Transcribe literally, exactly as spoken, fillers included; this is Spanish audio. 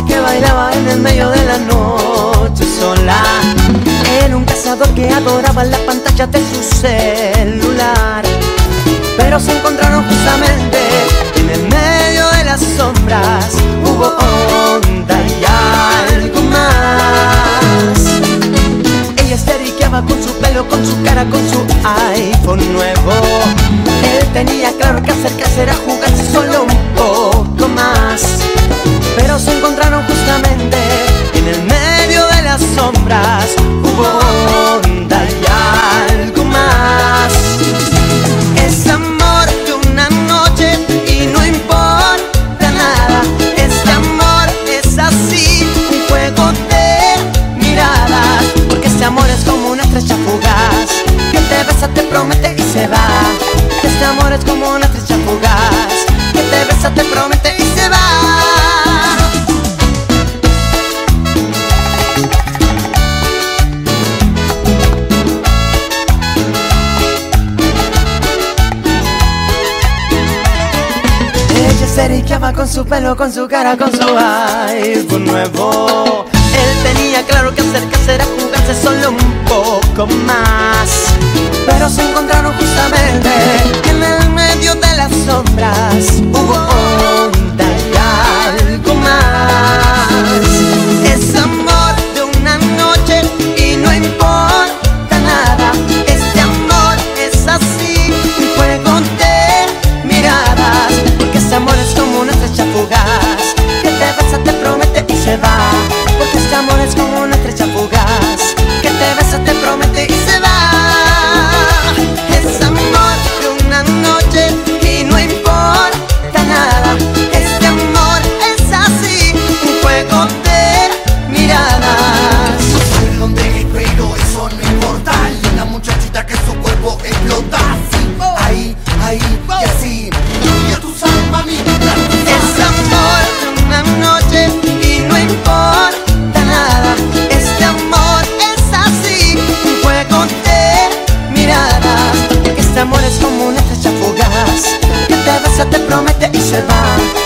muchacha que bailaba en el medio de la noche sola. Era un cazador que adoraba la pantalla de su celular. Pero se encontraron justamente en el medio de las sombras. Hubo onda y algo más. Ella esteriqueaba con su pelo, con su cara, con su iPhone nuevo. Él tenía claro que acercarse era jugarse solo un poco más. Pero se encontraron justamente en el medio de las sombras. Hubo onda y algo más. Es amor de una noche y no importa nada. Este amor es así, un juego de miradas. Porque este amor es como una estrella fugaz que te besa, te promete y se va. Este amor es como una estrella fugaz que te besa, te promete y se va. Se eriqueaba con su pelo, con su cara, con su iPhone nuevo. Él tenía claro que acercarse era jugarse solo un poco más. Pero se encontraron justamente en el medio de las sombras. Hubo onda y algo más. Es amor de una noche y no importa nada. Este amor es así, un juego de miradas. Porque este amor es como una estrella fugaz que te besa, te promete y se va. Porque este amor es como una estrella fugaz que te besa, te promete y se va. Es amor de una noche y no importa nada. Este amor es así, un juego de miradas. Al donde pero eso no importa. Linda muchachita que su cuerpo explota. Ahí, ahí y así. Y a tu sabes, mami. Es amor de una noche y no importa nada. Este amor es así, un juego de miradas. Porque este amor es como una estrella fugaz que te besa, te promete y se va.